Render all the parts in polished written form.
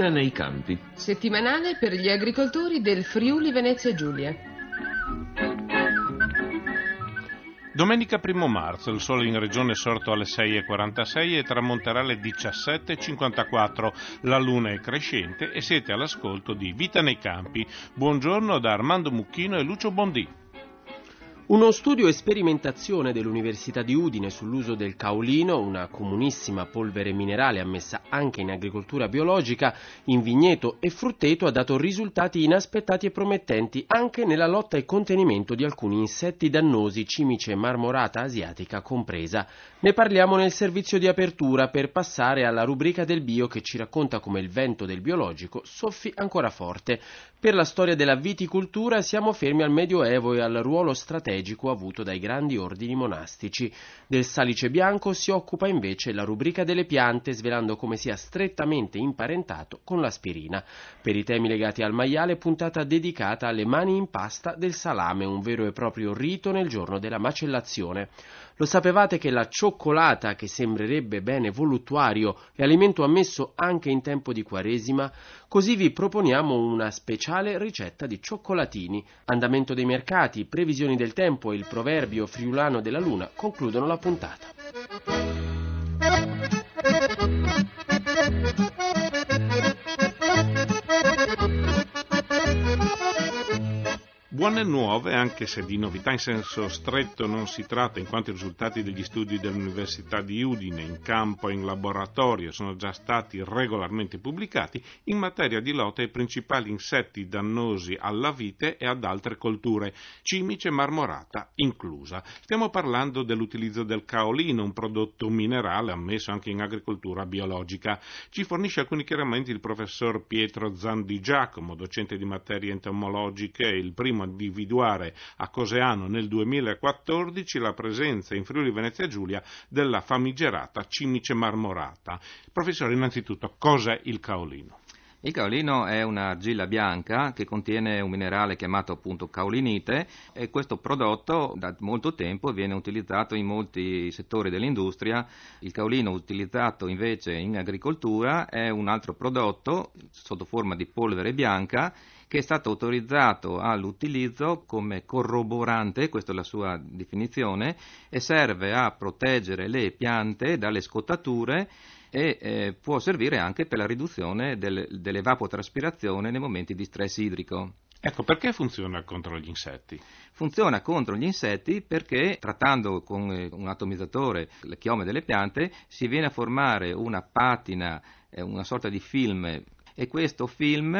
Vita nei campi. Settimanale per gli agricoltori del Friuli Venezia Giulia. Domenica 1 marzo, il sole in regione è sorto alle 6:46 e tramonterà alle 17:54. La luna è crescente e siete all'ascolto di Vita nei campi. Buongiorno da Armando Mucchino e Lucio Bondì. Uno studio e sperimentazione dell'Università di Udine sull'uso del caolino, una comunissima polvere minerale ammessa anche in agricoltura biologica, in vigneto e frutteto, ha dato risultati inaspettati e promettenti anche nella lotta e contenimento di alcuni insetti dannosi, cimice marmorata asiatica compresa. Ne parliamo nel servizio di apertura per passare alla rubrica del bio che ci racconta come il vento del biologico soffi ancora forte. Per la storia della viticoltura siamo fermi al Medioevo e al ruolo strategico avuto dai grandi ordini monastici. Del salice bianco si occupa invece la rubrica delle piante, svelando come sia strettamente imparentato con l'aspirina. Per i temi legati al maiale, puntata dedicata alle mani in pasta del salame, un vero e proprio rito nel giorno della macellazione. Lo sapevate che la cioccolata, che sembrerebbe bene voluttuario, è alimento ammesso anche in tempo di Quaresima? Così vi proponiamo una speciale ricetta di cioccolatini. Andamento dei mercati, previsioni del tempo e il proverbio friulano della luna concludono la puntata. Buone nuove, anche se di novità in senso stretto non si tratta, in quanto i risultati degli studi dell'Università di Udine in campo e in laboratorio sono già stati regolarmente pubblicati in materia di lotta ai principali insetti dannosi alla vite e ad altre colture, cimice marmorata inclusa. Stiamo parlando dell'utilizzo del caolino, un prodotto minerale ammesso anche in agricoltura biologica. Ci fornisce alcuni chiarimenti il professor Pietro Zandi Giacomo, docente di materie entomologiche e il primo a individuare a Coseano nel 2014 la presenza in Friuli Venezia Giulia della famigerata cimice marmorata. Professore, innanzitutto, cos'è il caolino? Il caolino è un'argilla bianca che contiene un minerale chiamato appunto caolinite e questo prodotto da molto tempo viene utilizzato in molti settori dell'industria. Il caolino utilizzato invece in agricoltura è un altro prodotto sotto forma di polvere bianca che è stato autorizzato all'utilizzo come corroborante, questa è la sua definizione, e serve a proteggere le piante dalle scottature e può servire anche per la riduzione dell'evapotraspirazione nei momenti di stress idrico. Ecco, perché funziona contro gli insetti? Funziona contro gli insetti perché, trattando con un atomizzatore le chiome delle piante, si viene a formare una patina, una sorta di film, e questo film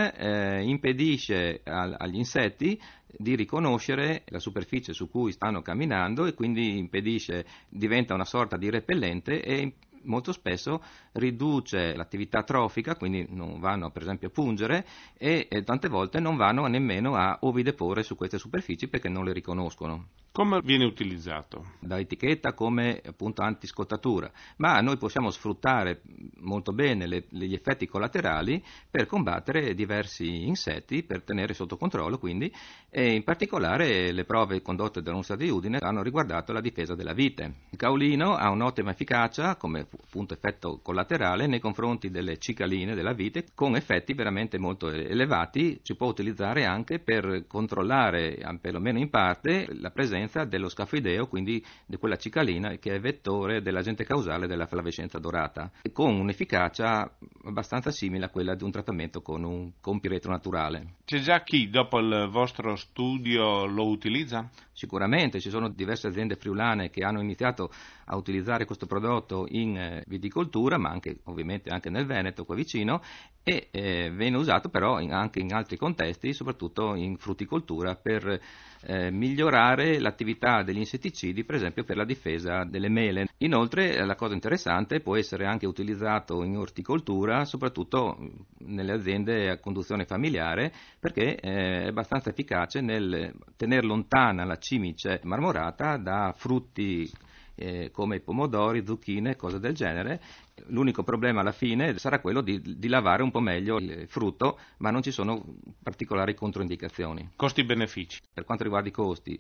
impedisce agli insetti di riconoscere la superficie su cui stanno camminando e quindi diventa una sorta di repellente e molto spesso riduce l'attività trofica, quindi non vanno per esempio a pungere e tante volte non vanno nemmeno a ovideporre su queste superfici perché non le riconoscono. Come viene utilizzato? Da etichetta come appunto antiscottatura, ma noi possiamo sfruttare molto bene gli effetti collaterali per combattere diversi insetti, per tenere sotto controllo quindi, e in particolare le prove condotte dall'Università di Udine hanno riguardato la difesa della vite. Il caolino ha un'ottima efficacia come appunto effetto collaterale nei confronti delle cicaline della vite, con effetti veramente molto elevati. Si può utilizzare anche per controllare, perlomeno in parte, la presenza dello scafoideo, quindi di quella cicalina che è vettore dell'agente causale della flavescenza dorata, con un'efficacia abbastanza simile a quella di un trattamento con piretro naturale. C'è già chi dopo il vostro studio lo utilizza? Sicuramente ci sono diverse aziende friulane che hanno iniziato a utilizzare questo prodotto in viticoltura, ma ovviamente anche nel Veneto qua vicino, e viene usato però anche in altri contesti, soprattutto in frutticoltura, per migliorare l'attività degli insetticidi, per esempio per la difesa delle mele. Inoltre la cosa interessante, può essere anche utilizzato in orticoltura, soprattutto nelle aziende a conduzione familiare, perché è abbastanza efficace nel tenere lontana la cimice marmorata da frutti come pomodori, zucchine, cose del genere. L'unico problema alla fine sarà quello di lavare un po' meglio il frutto, ma non ci sono particolari controindicazioni. Costi-benefici? Per quanto riguarda i costi,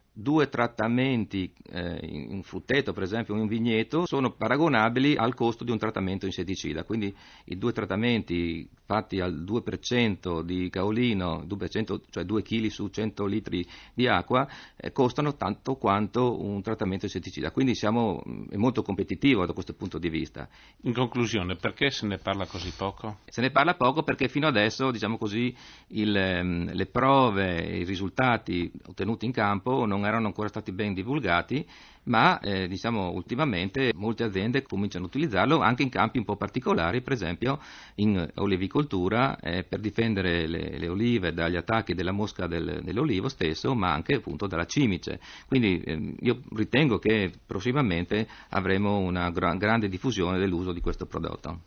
2 trattamenti in frutteto, per esempio in vigneto, sono paragonabili al costo di un trattamento insetticida. Quindi i 2 trattamenti fatti al 2% di caolino, 2%, cioè 2 kg su 100 litri di acqua, costano tanto quanto un trattamento insetticida. Quindi è molto competitivo da questo punto di vista. In conclusione, perché se ne parla così poco? Se ne parla poco perché fino adesso, diciamo così, le prove, i risultati ottenuti in campo non erano ancora stati ben divulgati, ma ultimamente molte aziende cominciano a utilizzarlo anche in campi un po' particolari, per esempio in olivicoltura, per difendere le olive dagli attacchi della mosca dell'olivo stesso, ma anche appunto dalla cimice. Quindi io ritengo che prossimamente avremo una grande diffusione dell'uso di questo prodotto.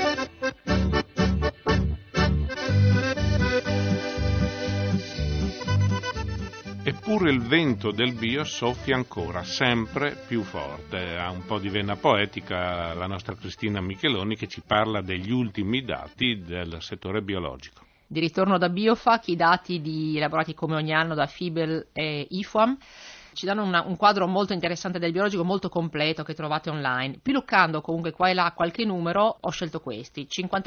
Eppure il vento del bio soffia ancora, sempre più forte. Ha un po' di vena poetica la nostra Cristina Micheloni, che ci parla degli ultimi dati del settore biologico. Di ritorno da Biofac, i dati elaborati come ogni anno da Fibel e IFOAM ci danno un quadro molto interessante del biologico, molto completo, che trovate online. Piluccando comunque qua e là qualche numero, ho scelto questi: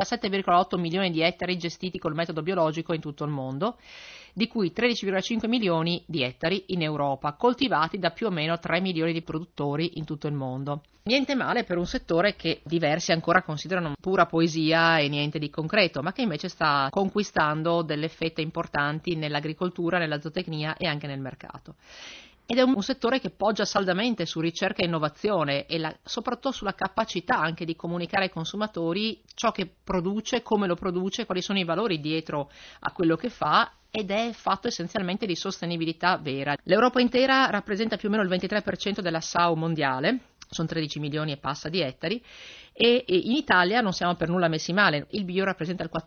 57,8 milioni di ettari gestiti col metodo biologico in tutto il mondo, di cui 13,5 milioni di ettari in Europa, coltivati da più o meno 3 milioni di produttori in tutto il mondo. Niente male per un settore che diversi ancora considerano pura poesia e niente di concreto, ma che invece sta conquistando delle fette importanti nell'agricoltura, nella zootecnia e anche nel mercato. Ed è un settore che poggia saldamente su ricerca e innovazione e soprattutto sulla capacità anche di comunicare ai consumatori ciò che produce, come lo produce, quali sono i valori dietro a quello che fa, ed è fatto essenzialmente di sostenibilità vera. L'Europa intera rappresenta più o meno il 23% della SAU mondiale, sono 13 milioni e passa di ettari, e in Italia non siamo per nulla messi male, il bio rappresenta il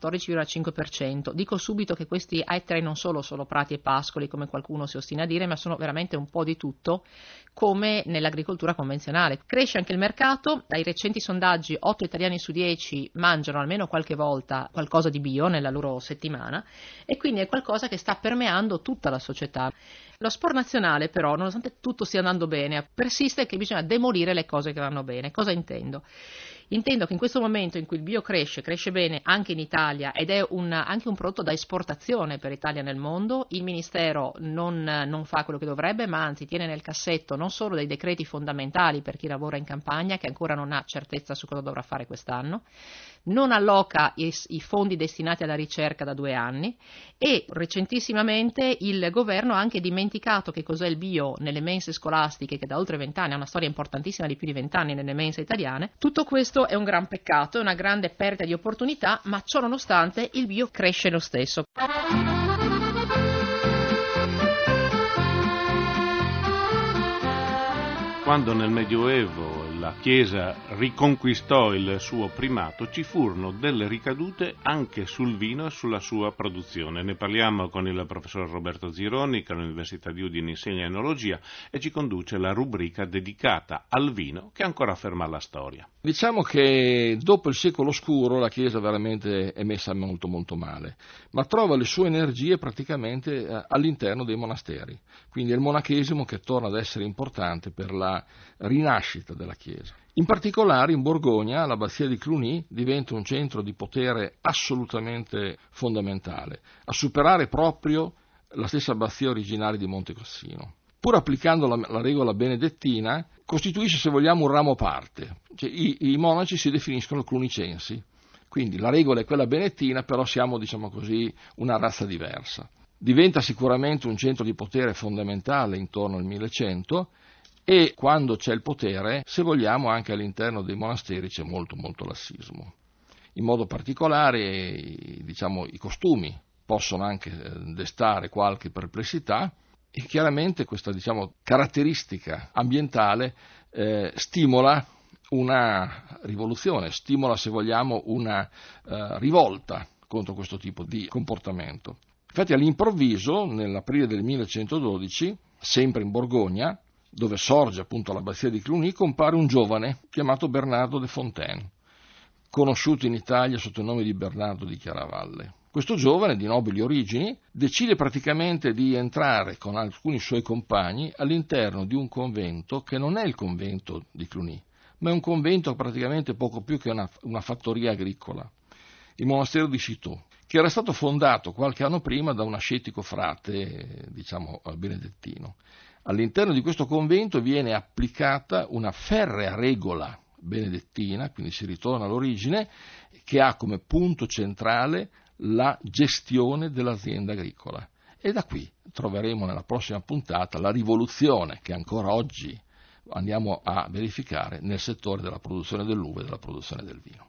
14,5%. Dico subito che questi ettari non sono solo prati e pascoli, come qualcuno si ostina a dire, ma sono veramente un po' di tutto, come nell'agricoltura convenzionale. Cresce anche il mercato, dai recenti sondaggi 8 italiani su 10 mangiano almeno qualche volta qualcosa di bio nella loro settimana, e quindi è qualcosa che sta permeando tutta la società. Lo sport nazionale però, nonostante tutto stia andando bene, persiste che bisogna demolire le cose che vanno bene. Cosa intendo? Intendo che in questo momento in cui il bio cresce bene anche in Italia ed è anche un prodotto da esportazione per l'Italia nel mondo, il Ministero non fa quello che dovrebbe, ma anzi tiene nel cassetto non solo dei decreti fondamentali per chi lavora in campagna, che ancora non ha certezza su cosa dovrà fare quest'anno, non alloca i fondi destinati alla ricerca da 2 anni, e recentissimamente il governo ha anche dimenticato che cos'è il bio nelle mense scolastiche, che da oltre 20 anni ha una storia importantissima di più di 20 anni nelle mense italiane. Tutto questo è un gran peccato, è una grande perdita di opportunità, ma ciò nonostante il bio cresce lo stesso. Quando nel Medioevo la Chiesa riconquistò il suo primato, ci furono delle ricadute anche sul vino e sulla sua produzione. Ne parliamo con il professor Roberto Zironi, che all'Università di Udine insegna enologia e ci conduce la rubrica dedicata al vino che ancora afferma la storia. Diciamo che dopo il secolo oscuro la Chiesa veramente è messa molto molto male, ma trova le sue energie praticamente all'interno dei monasteri. Quindi è il monachesimo che torna ad essere importante per la rinascita della Chiesa. In particolare in Borgogna l'abbazia di Cluny diventa un centro di potere assolutamente fondamentale, a superare proprio la stessa abbazia originaria di Monte Cassino. Pur applicando la regola benedettina, costituisce, se vogliamo, un ramo a parte. Cioè, i monaci si definiscono clunicensi, quindi la regola è quella benedettina, però siamo, diciamo così, una razza diversa. Diventa sicuramente un centro di potere fondamentale intorno al 1100, e quando c'è il potere, se vogliamo, anche all'interno dei monasteri c'è molto molto lassismo. In modo particolare, i costumi possono anche destare qualche perplessità, e chiaramente questa, caratteristica ambientale stimola una rivoluzione, stimola, se vogliamo, una rivolta contro questo tipo di comportamento. Infatti all'improvviso, nell'aprile del 1112, sempre in Borgogna, dove sorge appunto l'abbazia di Cluny, compare un giovane chiamato Bernardo de Fontaine, conosciuto in Italia sotto il nome di Bernardo di Chiaravalle. Questo giovane di nobili origini decide praticamente di entrare con alcuni suoi compagni all'interno di un convento che non è il convento di Cluny, ma è un convento praticamente poco più che una fattoria agricola, il monastero di Citeaux, che era stato fondato qualche anno prima da un ascetico frate, benedettino. All'interno di questo convento viene applicata una ferrea regola benedettina, quindi si ritorna all'origine, che ha come punto centrale la gestione dell'azienda agricola. E da qui troveremo nella prossima puntata la rivoluzione che ancora oggi andiamo a verificare nel settore della produzione dell'uva e della produzione del vino.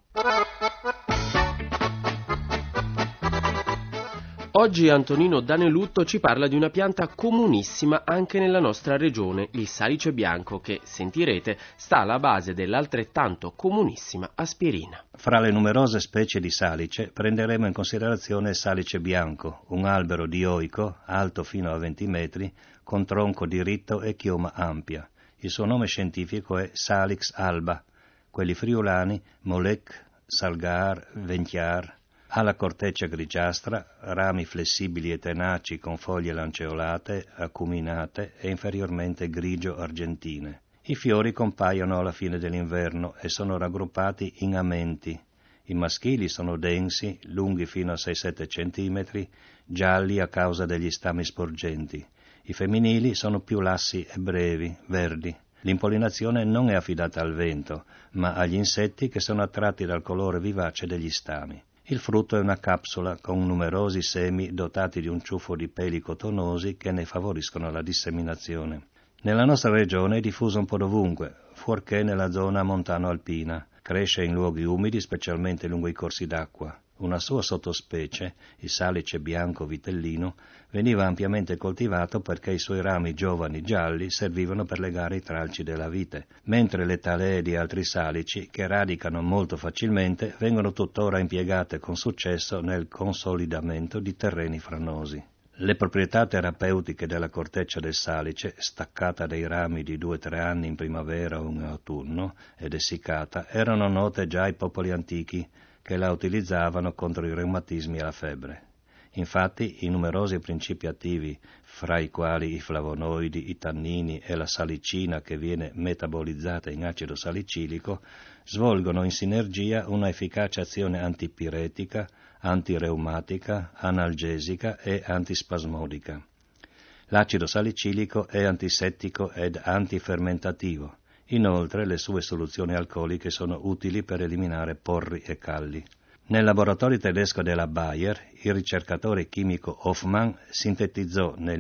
Oggi Antonino Danelutto ci parla di una pianta comunissima anche nella nostra regione, il salice bianco, che, sentirete, sta alla base dell'altrettanto comunissima aspirina. Fra le numerose specie di salice prenderemo in considerazione il salice bianco, un albero dioico, alto fino a 20 metri, con tronco diritto e chioma ampia. Il suo nome scientifico è Salix alba, quelli friulani Molec, Salgar, Ventiar. Ha la corteccia grigiastra, rami flessibili e tenaci con foglie lanceolate, acuminate e inferiormente grigio-argentine. I fiori compaiono alla fine dell'inverno e sono raggruppati in amenti. I maschili sono densi, lunghi fino a 6-7 cm, gialli a causa degli stami sporgenti. I femminili sono più lassi e brevi, verdi. L'impollinazione non è affidata al vento, ma agli insetti che sono attratti dal colore vivace degli stami. Il frutto è una capsula con numerosi semi dotati di un ciuffo di peli cotonosi che ne favoriscono la disseminazione. Nella nostra regione è diffuso un po' dovunque, fuorché nella zona montano-alpina. Cresce in luoghi umidi, specialmente lungo i corsi d'acqua. Una sua sottospecie, il salice bianco vitellino, veniva ampiamente coltivato perché i suoi rami giovani gialli servivano per legare i tralci della vite, mentre le talee di altri salici, che radicano molto facilmente, vengono tuttora impiegate con successo nel consolidamento di terreni franosi. Le proprietà terapeutiche della corteccia del salice, staccata dai rami di 2-3 anni in primavera o in autunno ed essiccata, erano note già ai popoli antichi, che la utilizzavano contro i reumatismi e la febbre. Infatti, i numerosi principi attivi, fra i quali i flavonoidi, i tannini e la salicina che viene metabolizzata in acido salicilico, svolgono in sinergia una efficace azione antipiretica, antireumatica, analgesica e antispasmodica. L'acido salicilico è antisettico ed antifermentativo. Inoltre le sue soluzioni alcoliche sono utili per eliminare porri e calli. Nel laboratorio tedesco della Bayer, il ricercatore chimico Hoffmann sintetizzò nel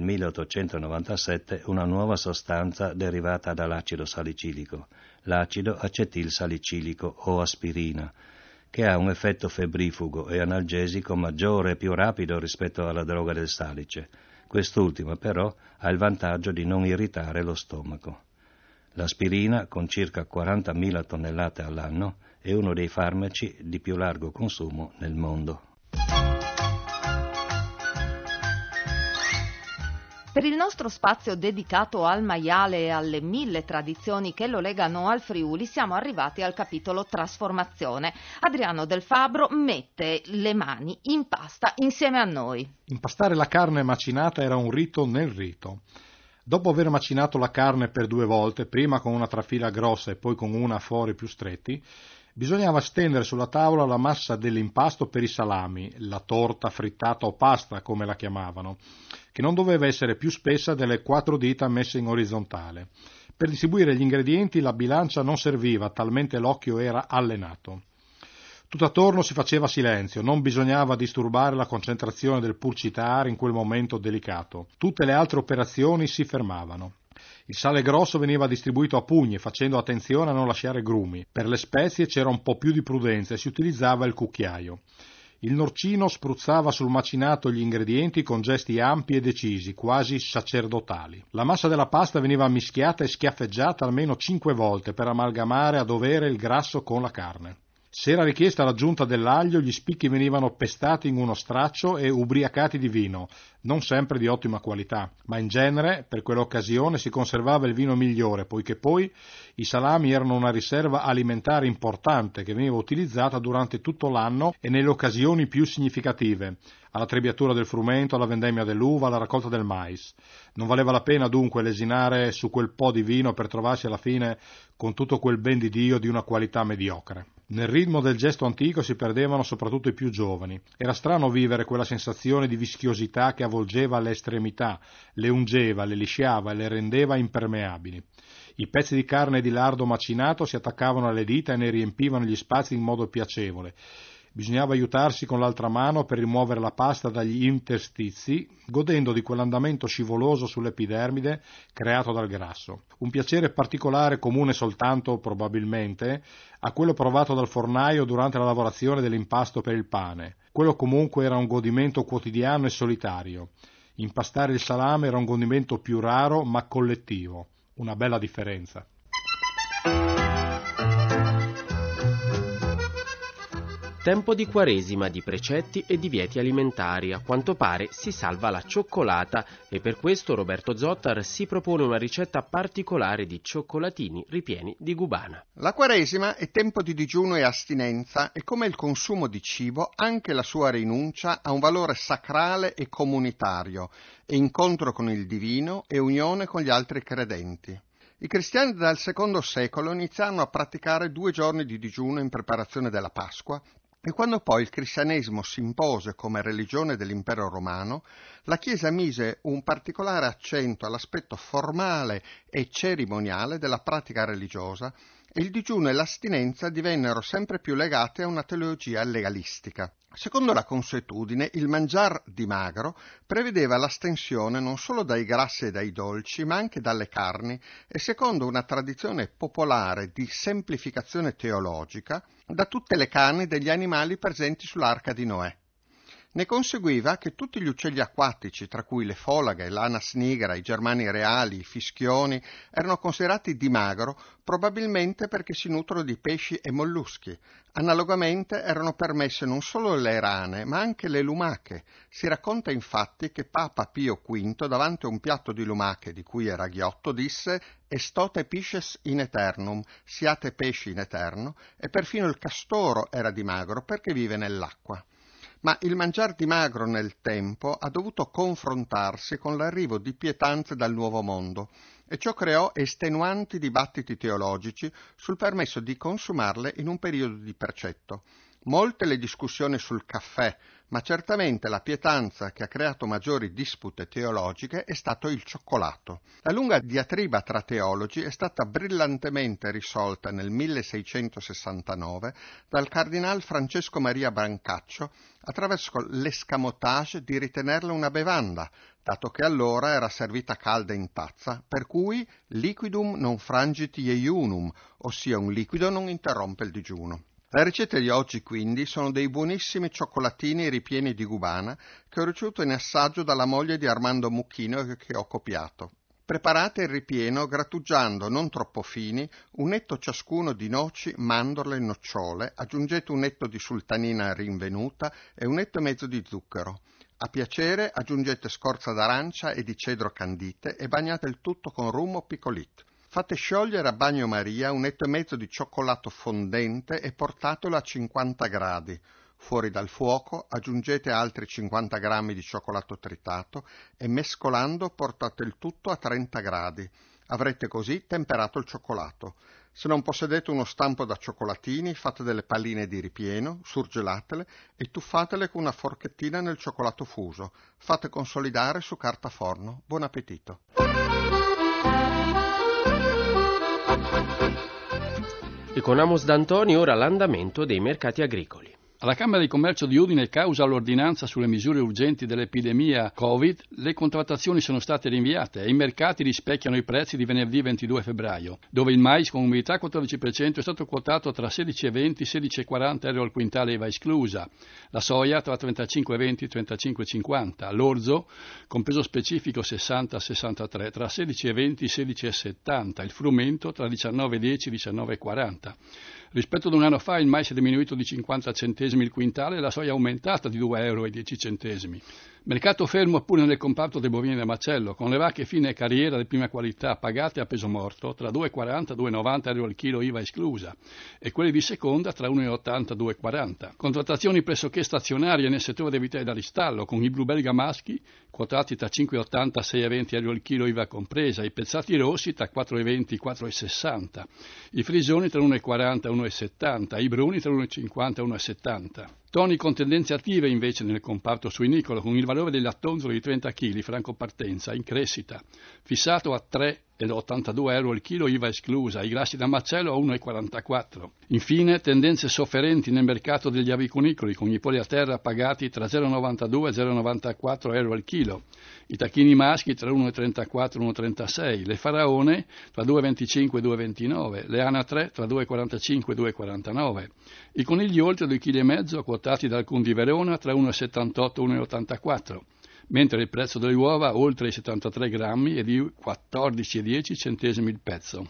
1897 una nuova sostanza derivata dall'acido salicilico, l'acido acetilsalicilico o aspirina, che ha un effetto febbrifugo e analgesico maggiore e più rapido rispetto alla droga del salice. Quest'ultima però ha il vantaggio di non irritare lo stomaco. L'aspirina, con circa 40.000 tonnellate all'anno, è uno dei farmaci di più largo consumo nel mondo. Per il nostro spazio dedicato al maiale e alle 1000 tradizioni che lo legano al Friuli, siamo arrivati al capitolo trasformazione. Adriano Del Fabbro mette le mani in pasta insieme a noi. Impastare la carne macinata era un rito nel rito. Dopo aver macinato la carne per 2 volte, prima con una trafila grossa e poi con una a fori più stretti, bisognava stendere sulla tavola la massa dell'impasto per i salami, la torta frittata o pasta come la chiamavano, che non doveva essere più spessa delle 4 dita messe in orizzontale. Per distribuire gli ingredienti la bilancia non serviva, talmente l'occhio era allenato. Tutto attorno si faceva silenzio, non bisognava disturbare la concentrazione del pulcitare in quel momento delicato. Tutte le altre operazioni si fermavano. Il sale grosso veniva distribuito a pugni, facendo attenzione a non lasciare grumi. Per le spezie c'era un po' più di prudenza e si utilizzava il cucchiaio. Il norcino spruzzava sul macinato gli ingredienti con gesti ampi e decisi, quasi sacerdotali. La massa della pasta veniva mischiata e schiaffeggiata almeno 5 volte per amalgamare a dovere il grasso con la carne. Se era richiesta l'aggiunta dell'aglio, gli spicchi venivano pestati in uno straccio e ubriacati di vino, non sempre di ottima qualità, ma in genere per quell'occasione si conservava il vino migliore, poiché poi i salami erano una riserva alimentare importante che veniva utilizzata durante tutto l'anno e nelle occasioni più significative, alla trebbiatura del frumento, alla vendemmia dell'uva, alla raccolta del mais. Non valeva la pena dunque lesinare su quel po' di vino per trovarsi alla fine con tutto quel ben di Dio di una qualità mediocre. Nel ritmo del gesto antico si perdevano soprattutto i più giovani. Era strano vivere quella sensazione di vischiosità che avvolgeva alle estremità, le ungeva, le lisciava e le rendeva impermeabili. I pezzi di carne e di lardo macinato si attaccavano alle dita e ne riempivano gli spazi in modo piacevole. Bisognava aiutarsi con l'altra mano per rimuovere la pasta dagli interstizi, godendo di quell'andamento scivoloso sull'epidermide creato dal grasso. Un piacere particolare comune soltanto, probabilmente, a quello provato dal fornaio durante la lavorazione dell'impasto per il pane. Quello comunque era un godimento quotidiano e solitario. Impastare il salame era un godimento più raro ma collettivo. Una bella differenza. Tempo di Quaresima, di precetti e divieti alimentari. A quanto pare si salva la cioccolata e per questo Roberto Zottar si propone una ricetta particolare di cioccolatini ripieni di gubana. La Quaresima è tempo di digiuno e astinenza e come il consumo di cibo anche la sua rinuncia ha un valore sacrale e comunitario, e incontro con il divino e unione con gli altri credenti. I cristiani dal II secolo iniziarono a praticare 2 giorni di digiuno in preparazione della Pasqua. E quando poi il cristianesimo si impose come religione dell'impero romano, la Chiesa mise un particolare accento all'aspetto formale e cerimoniale della pratica religiosa e il digiuno e l'astinenza divennero sempre più legate a una teologia legalistica. Secondo la consuetudine, il mangiar dimagro prevedeva l'astensione non solo dai grassi e dai dolci, ma anche dalle carni, e secondo una tradizione popolare di semplificazione teologica, da tutte le carni degli animali presenti sull'arca di Noè. Ne conseguiva che tutti gli uccelli acquatici, tra cui le folaghe, l'anas nigra, i germani reali, i fischioni, erano considerati dimagro probabilmente perché si nutrono di pesci e molluschi. Analogamente erano permesse non solo le rane, ma anche le lumache. Si racconta infatti che Papa Pio V, davanti a un piatto di lumache di cui era ghiotto, disse «Estote pisces in eternum», siate pesci in eterno, e perfino il castoro era dimagro perché vive nell'acqua. Ma il mangiar dimagro nel tempo ha dovuto confrontarsi con l'arrivo di pietanze dal Nuovo Mondo e ciò creò estenuanti dibattiti teologici sul permesso di consumarle in un periodo di precetto. Molte le discussioni sul caffè, ma certamente la pietanza che ha creato maggiori dispute teologiche è stato il cioccolato. La lunga diatriba tra teologi è stata brillantemente risolta nel 1669 dal cardinal Francesco Maria Brancaccio attraverso l'escamotage di ritenerla una bevanda, dato che allora era servita calda in tazza, per cui liquidum non frangit iunum, ossia un liquido non interrompe il digiuno. Le ricette di oggi quindi sono dei buonissimi cioccolatini ripieni di gubana che ho ricevuto in assaggio dalla moglie di Armando Mucchino e che ho copiato. Preparate il ripieno grattugiando non troppo fini un netto ciascuno di noci, mandorle e nocciole, aggiungete un netto di sultanina rinvenuta e un netto e mezzo di zucchero. A piacere aggiungete scorza d'arancia e di cedro candite e bagnate il tutto con rum o picolit. Fate sciogliere a bagnomaria un netto e mezzo di cioccolato fondente e portatelo a 50 gradi. Fuori dal fuoco aggiungete altri 50 grammi di cioccolato tritato e mescolando portate il tutto a 30 gradi. Avrete così temperato il cioccolato. Se non possedete uno stampo da cioccolatini, fate delle palline di ripieno, surgelatele e tuffatele con una forchettina nel cioccolato fuso. Fate consolidare su carta forno. Buon appetito! E con Amos D'Antoni ora l'andamento dei mercati agricoli. Alla Camera di Commercio di Udine, causa l'ordinanza sulle misure urgenti dell'epidemia Covid, le contrattazioni sono state rinviate e i mercati rispecchiano i prezzi di venerdì 22 febbraio, dove il mais con umidità 14% è stato quotato tra 16,20 e 16,40 euro al quintale IVA esclusa, la soia tra 35,20 e 35,50, l'orzo con peso specifico 60-63 tra 16,20 e 16,70, il frumento tra 19,10 e 19,40. Rispetto ad un anno fa il mais è diminuito di 50 centesimi il quintale e la soia è aumentata di 2,10 euro. Mercato fermo pure nel comparto dei bovini da macello, con le vacche fine e carriera di prima qualità pagate a peso morto tra 2,40 e 2,90 euro al chilo IVA esclusa e quelle di seconda tra 1,80 e 2,40. Contrattazioni pressoché stazionarie nel settore dei vitelli da ristallo, con i blu belga maschi quotati tra 5,80 e 6,20 euro al chilo IVA compresa, i pezzati rossi tra 4,20 e 4,60, i frisoni tra 1,40 e 1,70, i bruni tra 1,50 e 1,70. Toni con tendenze attive invece nel comparto suinicolo, con il valore del lattonzolo di 30 kg franco partenza in crescita, fissato a 3,82 euro al chilo IVA esclusa, i grassi da macello a 1,44. Infine, tendenze sofferenti nel mercato degli aviconicoli, con i polli a terra pagati tra 0,92 e 0,94 euro al chilo, i tacchini maschi tra 1,34 e 1,36, le faraone tra 2,25 e 2,29, le anatre tra 2,45 e 2,49, i conigli oltre 2,5 kg quotati dal Cun di Verona tra 1,78 e 1,84, mentre il prezzo delle uova oltre i 73 grammi è di 14,10 centesimi il pezzo.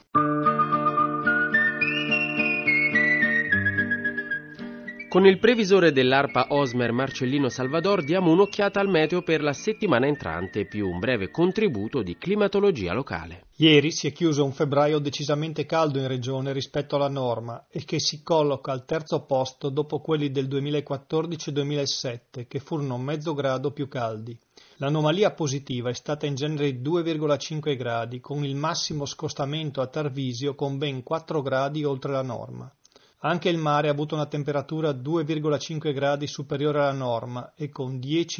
Con il previsore dell'ARPA Osmer Marcellino Salvador diamo un'occhiata al meteo per la settimana entrante, più un breve contributo di climatologia locale. Ieri si è chiuso un febbraio decisamente caldo in regione rispetto alla norma e che si colloca al terzo posto dopo quelli del 2014 e 2007, che furono mezzo grado più caldi. L'anomalia positiva è stata in genere di 2,5 gradi, con il massimo scostamento a Tarvisio con ben 4 gradi oltre la norma. Anche il mare ha avuto una temperatura 2,5 gradi superiore alla norma e con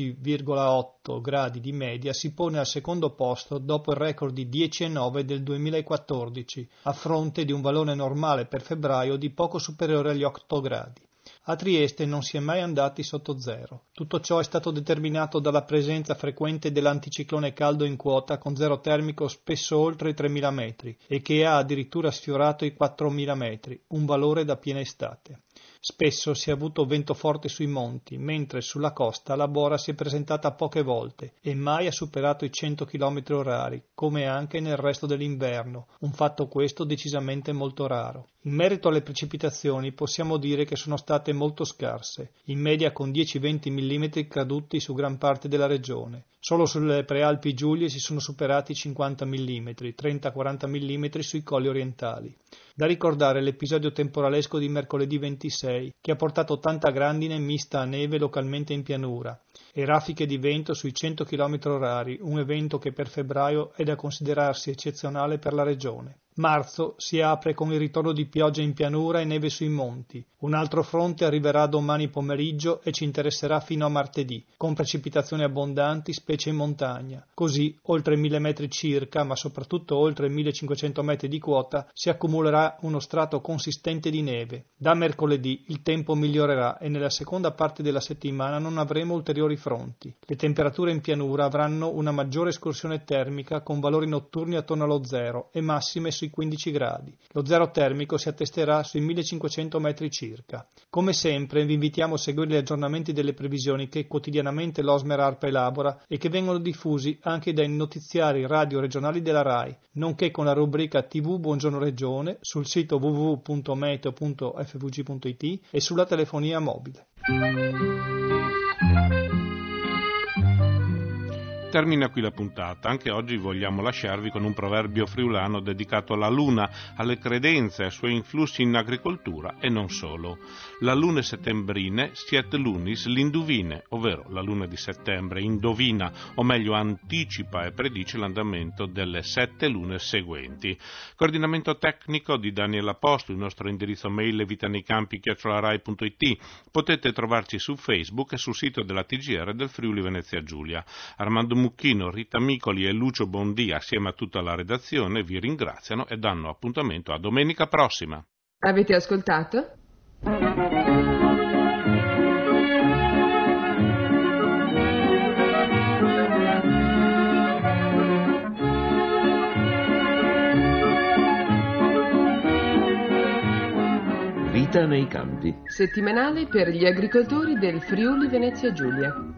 10,8 gradi di media si pone al secondo posto dopo il record di 10,9 del 2014, a fronte di un valore normale per febbraio di poco superiore agli 8 gradi. A Trieste non si è mai andati sotto zero. Tutto ciò è stato determinato dalla presenza frequente dell'anticiclone caldo in quota con zero termico spesso oltre i 3.000 metri e che ha addirittura sfiorato i 4.000 metri, un valore da piena estate. Spesso si è avuto vento forte sui monti, mentre sulla costa la bora si è presentata poche volte e mai ha superato i 100 km/h, come anche nel resto dell'inverno, un fatto questo decisamente molto raro. In merito alle precipitazioni possiamo dire che sono state molto scarse, in media con 10-20 mm caduti su gran parte della regione. Solo sulle prealpi Giulie si sono superati i 50 mm, 30-40 mm sui colli orientali. Da ricordare l'episodio temporalesco di mercoledì 26, che ha portato tanta grandine mista a neve localmente in pianura, e raffiche di vento sui 100 km/h, un evento che per febbraio è da considerarsi eccezionale per la regione. Marzo si apre con il ritorno di pioggia in pianura e neve sui monti. Un altro fronte arriverà domani pomeriggio e ci interesserà fino a martedì, con precipitazioni abbondanti, specie in montagna. Così, oltre 1.000 metri circa, ma soprattutto oltre 1.500 metri di quota, si accumulerà uno strato consistente di neve. Da mercoledì il tempo migliorerà e nella seconda parte della settimana non avremo ulteriori fronti. Le temperature in pianura avranno una maggiore escursione termica con valori notturni attorno allo zero e massime sui 15 gradi. Lo zero termico si attesterà sui 1500 metri circa. Come sempre vi invitiamo a seguire gli aggiornamenti delle previsioni che quotidianamente l'Osmer ARPA elabora e che vengono diffusi anche dai notiziari radio regionali della RAI, nonché con la rubrica TV Buongiorno Regione sul sito www.meteo.fvg.it e sulla telefonia mobile. Termina qui la puntata. Anche oggi vogliamo lasciarvi con un proverbio friulano dedicato alla luna, alle credenze e ai suoi influssi in agricoltura e non solo. La luna settembrine siet lunis l'induvine, ovvero la luna di settembre indovina, o meglio anticipa e predice l'andamento delle 7 lune seguenti. Coordinamento tecnico di Daniele Aposto, il nostro indirizzo mail è vitaneicampi@rai.it. Potete trovarci su Facebook e sul sito della TGR del Friuli Venezia Giulia. Armando Mucchino, Rita Micoli e Lucio Bondi assieme a tutta la redazione vi ringraziano e danno appuntamento a domenica prossima. Avete ascoltato? Vita nei campi. Settimanale per gli agricoltori del Friuli Venezia Giulia.